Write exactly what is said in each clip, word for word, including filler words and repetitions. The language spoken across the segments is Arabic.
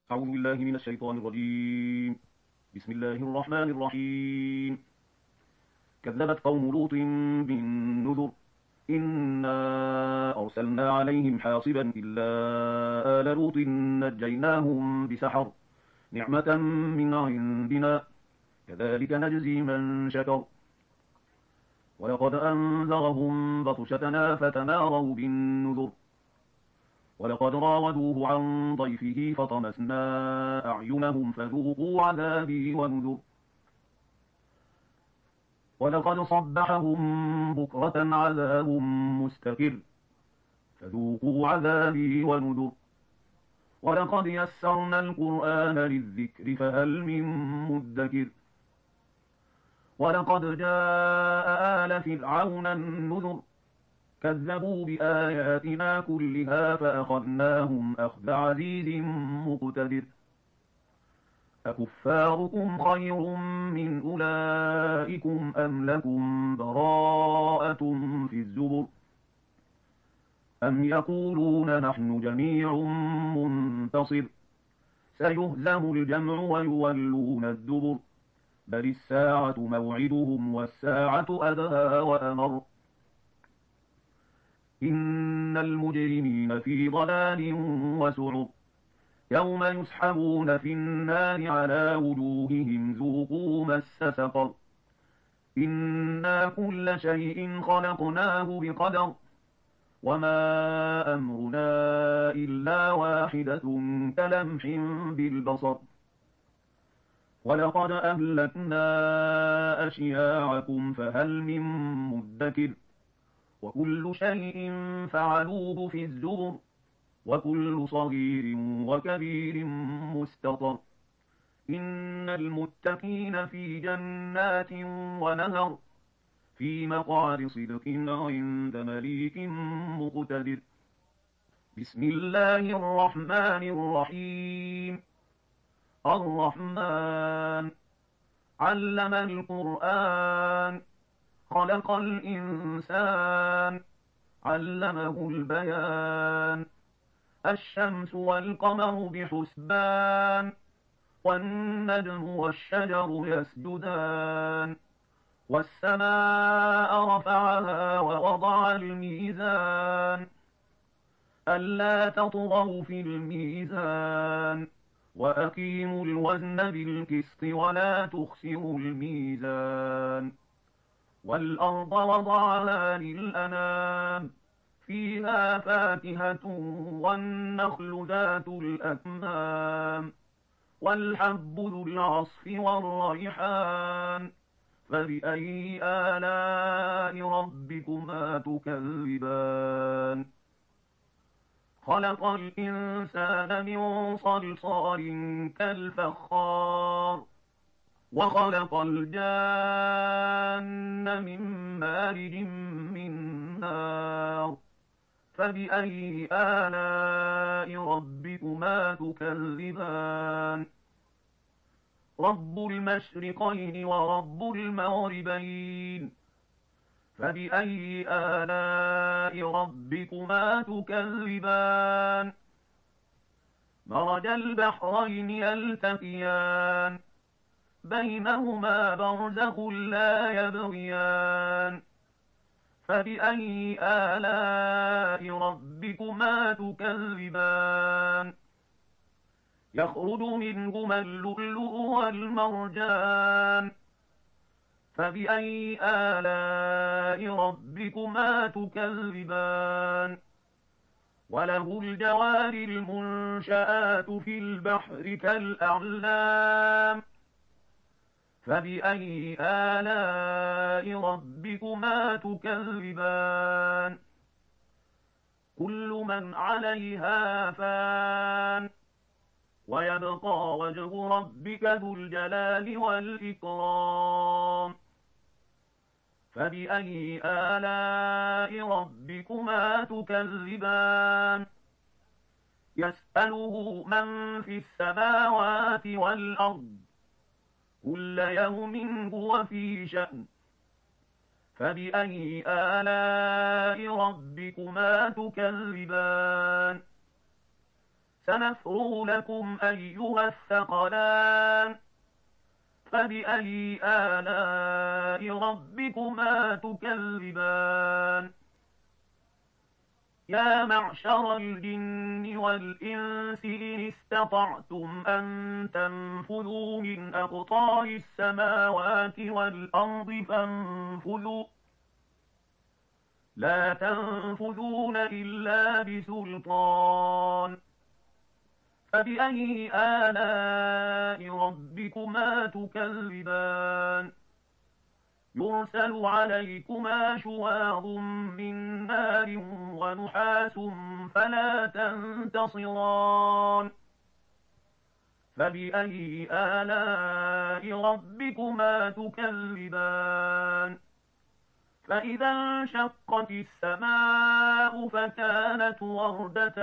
أعوذ بالله من الشيطان الرجيم. بسم الله الرحمن الرحيم. كذبت قوم لوط بالنذر. إنا أرسلنا عليهم حاصبا إلا آل لوط نجيناهم بسحر نعمة من عندنا كذلك نجزي من شكر. ولقد أنذرهم بطشتنا فتماروا بالنذر. ولقد راودوه عن ضيفه فطمسنا أعينهم فذوقوا عذابي ونذر. ولقد صبحهم بكرة عذاب مستقر فذوقوا عذابي ونذر. ولقد يسرنا القرآن للذكر فهل من مدكر. ولقد جاء آل فرعون النذر. كذبوا بآياتنا كلها فأخذناهم أخذ عزيز مقتدر. أكفاركم خير من أولئكم أم لكم براءة في الزبر. أم يقولون نحن جميع منتصر. سيهزم الجمع ويولون الدبر. بل الساعة موعدهم والساعة أدهى وأمر. إن المجرمين في ضلال وسعر. يوم يسحبون في النار على وجوههم ذوقوا مس سقر. إنا كل شيء خلقناه بقدر. وما أمرنا إلا واحدة كلمح بالبصر. ولقد أهلكنا أشياعكم فهل من مدكر. وكل شيء فعلوه في الزبر. وكل صغير وكبير مستطر. إن المتقين في جنات ونهر. في مقعد صدق عند مليك مقتدر. بسم الله الرحمن الرحيم. الرحمن علم القرآن. خلق الإنسان. علمه البيان. الشمس والقمر بحسبان. والنجم والشجر يسجدان. والسماء رفعها ووضع الميزان. ألا تطغوا في الميزان. وأقيموا الوزن بالقسط ولا تخسروا الميزان. والأرض وضعها للأنام. فيها فاكهة والنخل ذات الأكمام. والحب ذو العصف والريحان. فبأي آلاء ربكما تكذبان. خلق الإنسان من صلصال كالفخار. وخلق الجان من مارج من نار. فبأي آلاء ربكما تكذبان. رب المشرقين ورب المغربين. فبأي آلاء ربكما تكذبان. مرج البحرين يلتقيان. بينهما برزخ لا يبغيان. فبأي آلاء ربكما تكذبان. يخرج منهما اللؤلؤ والمرجان. فبأي آلاء ربكما تكذبان. وله الجوار المنشآت في البحر كالأعلام. فبأي آلاء ربكما تكذبان. كل من عليها فان. ويبقى وجه ربك ذو الجلال والإكرام. فبأي آلاء ربكما تكذبان. يسأله من في السماوات والأرض. كل يوم هو في شأن. فبأي آلاء ربكما تكذبان. سنفرغ لكم أيها الثقلان فبأي آلاء ربكما تكذبان يا معشر الجن والإنس إن استطعتم أن تنفذوا من أقطار السماوات والأرض فانفذوا لا تنفذون إلا بسلطان فبأي آلاء ربكما تكذبان يرسل عليكما شواظ من نار ونحاس فلا تنتصران فبأي آلاء ربكما تكذبان فإذا انشقت السماء فكانت وردة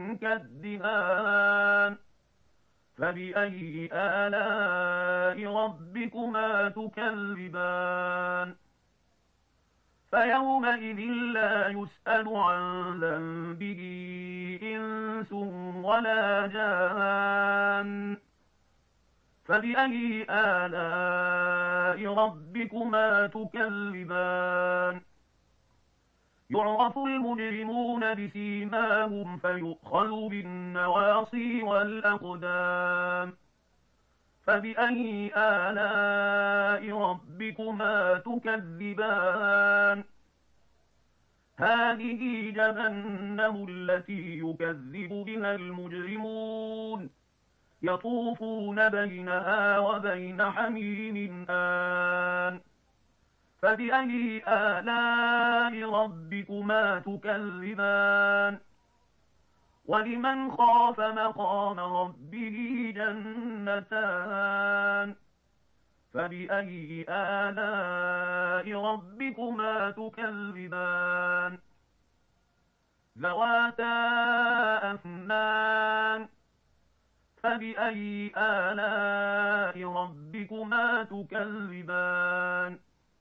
كالدهان فبأي آلاء ربكما تكذبان فيومئذ لا يسأل عن ذنبه إنس ولا جان فبأي آلاء ربكما تكذبان يعرف المجرمون بسيماهم فيؤخذ بالنواصي والأقدام فبأي آلاء ربكما تكذبان هذه جهنم التي يكذب بها المجرمون يطوفون بينها وبين حميم آن فبأي آلاء ربكما تكذبان ولمن خاف مقام ربه جنتان فبأي آلاء ربكما تكذبان ذواتا أفنان فبأي آلاء ربكما تكذبان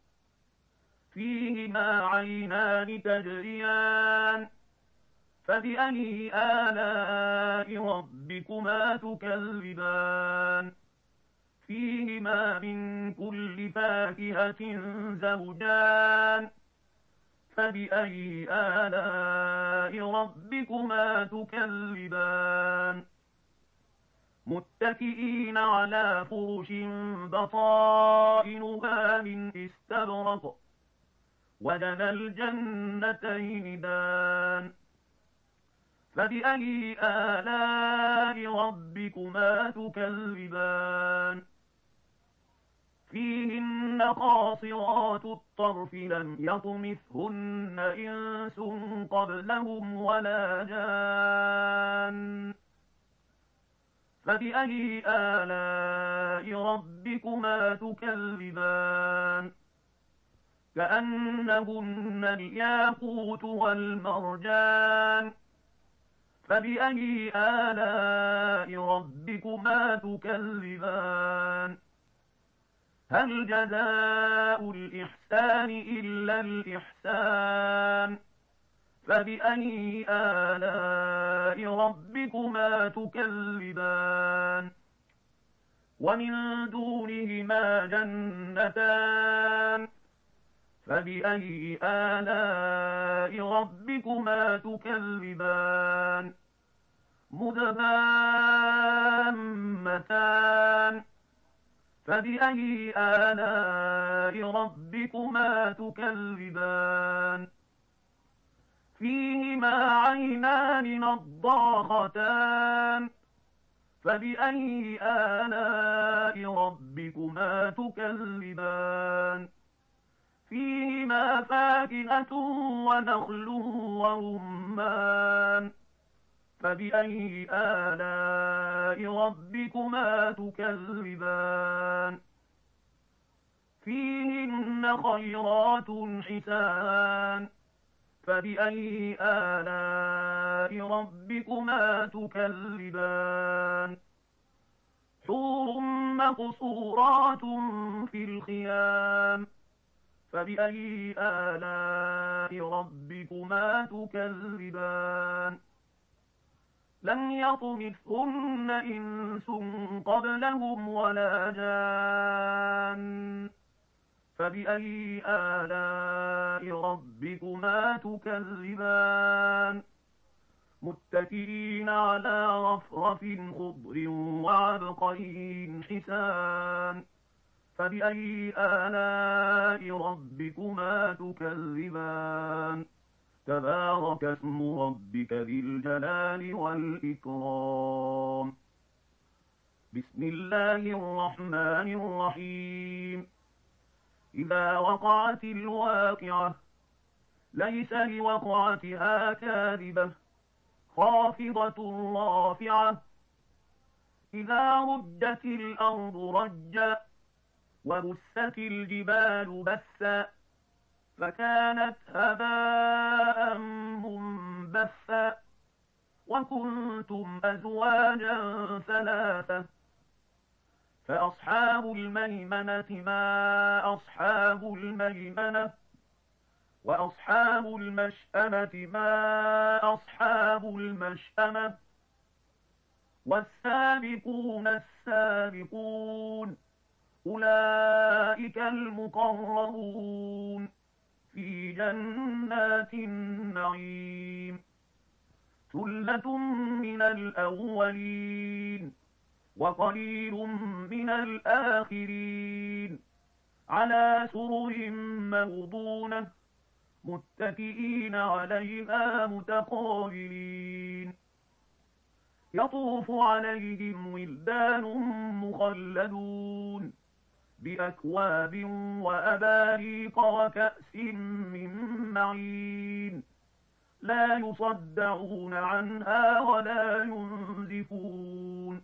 فيهما عينان تجريان فبأي آلاء ربكما تكذبان فيهما من كل فاكهة زوجان فبأي آلاء ربكما تكذبان متكئين على فرش بطائنها من استبرق ودنا الجنتين دان فبأي آلاء ربكما تكذبان فيهن قاصرات الطرف لم يطمثهن إنس قبلهم ولا جان فبأي آلاء ربكما تكذبان كأنهن الياقوت والمرجان فبأي آلاء ربكما تكذبان هل جزاء الإحسان إلا الإحسان فبأي آلاء ربكما تكذبان ومن دونهما جنتان فبأي آلاء ربكما تكذبان مدهامتان فبأي آلاء ربكما تكذبان فيهما عينان نضاختان فبأي آلاء ربكما تكذبان فيهما فاكهة ونخل ورمان فبأي آلاء ربكما تكذبان فيهن خيرات حسان فبأي آلاء ربكما تكذبان حور مقصورات في الخيام فبأي آلاء ربكما تكذبان لم يطمثهن إنس قبلهم ولا جان فبأي آلاء ربكما تكذبان متكئين على رفرف خضر وعبقري حسان فبأي آلاء ربكما تكذبان تبارك اسم ربك ذي الجلال والإكرام بسم الله الرحمن الرحيم إذا وقعت الواقعة ليس لوقعتها كاذبة خافضة رافعة إذا رجت الأرض رجا وبست الجبال بثا فكانت هباء منبثا وكنتم أزواجا ثلاثة فأصحاب الميمنة ما أصحاب الميمنة وأصحاب المشأمة ما أصحاب المشأمة والسابقون السابقون أولئك المقربون في جنات النعيم ثلة من الأولين وقليل من الآخرين على سرر موضونة متكئين عليها متقابلين يطوف عليهم ولدان مخلدون بأكواب وأباريق وكأس من معين لا يصدعون عنها ولا ينزفون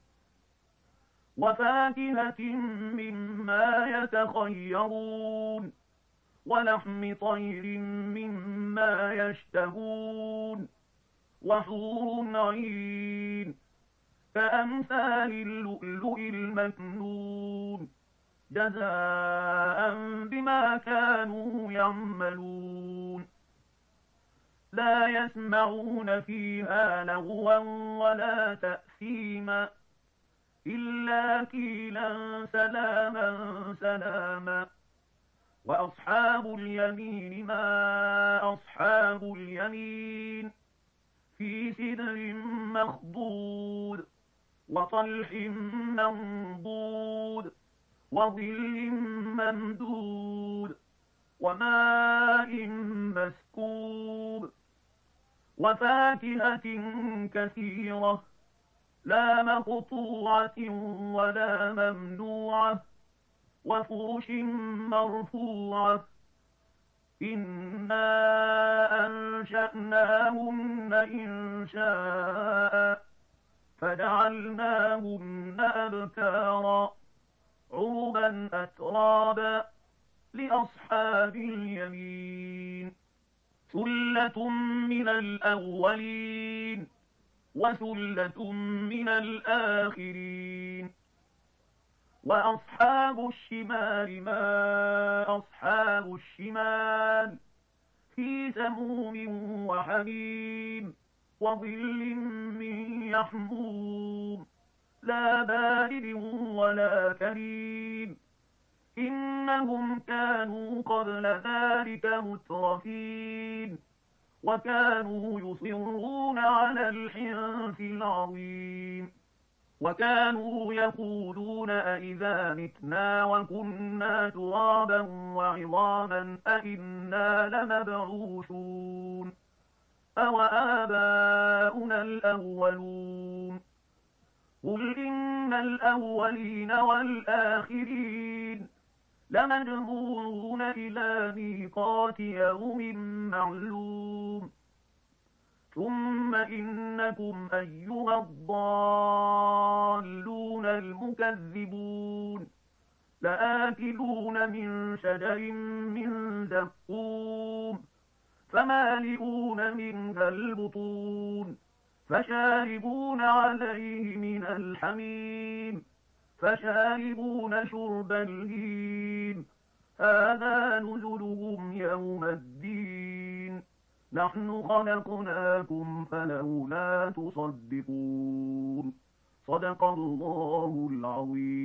وفاكهة مما يتخيرون ولحم طير مما يشتهون وحور عين كأمثال اللؤلؤ المكنون جزاء بما كانوا يعملون لا يسمعون فيها لغوا ولا تأثيما إلا قيلا سلاما سلاما وأصحاب اليمين ما أصحاب اليمين في سدر مخضود وطلح منضود وظل ممدود وماء مسكوب وفاكهة كثيرة لا مقطوعة ولا ممنوعة وفرش مرفوعة إنا أنشأناهن إنشاء فجعلناهن أبكارا عربا أترابا لأصحاب اليمين ثلة من الأولين وثلة من الآخرين وأصحاب الشمال ما أصحاب الشمال في سموم وحميم وظل من يحموم لا بارد ولا كريم إنهم كانوا قبل ذلك مترفين وكانوا يصرون على الحنث العظيم وكانوا يقولون أئذا متنا وكنا ترابا وعظاما أئنا لمبعوثون أوآباؤنا الأولون قل إن الأولين والآخرين لمجموعون إلى ميقات يوم معلوم ثم إنكم أيها الضالون المكذبون لآكلون من شجر من زقوم فمالئون منها البطون فشاربون عليه من الحميم فشاربون شرب الهيم هذا نزلهم يوم الدين نحن خلقناكم فلولا تصدقون. صدق الله العظيم.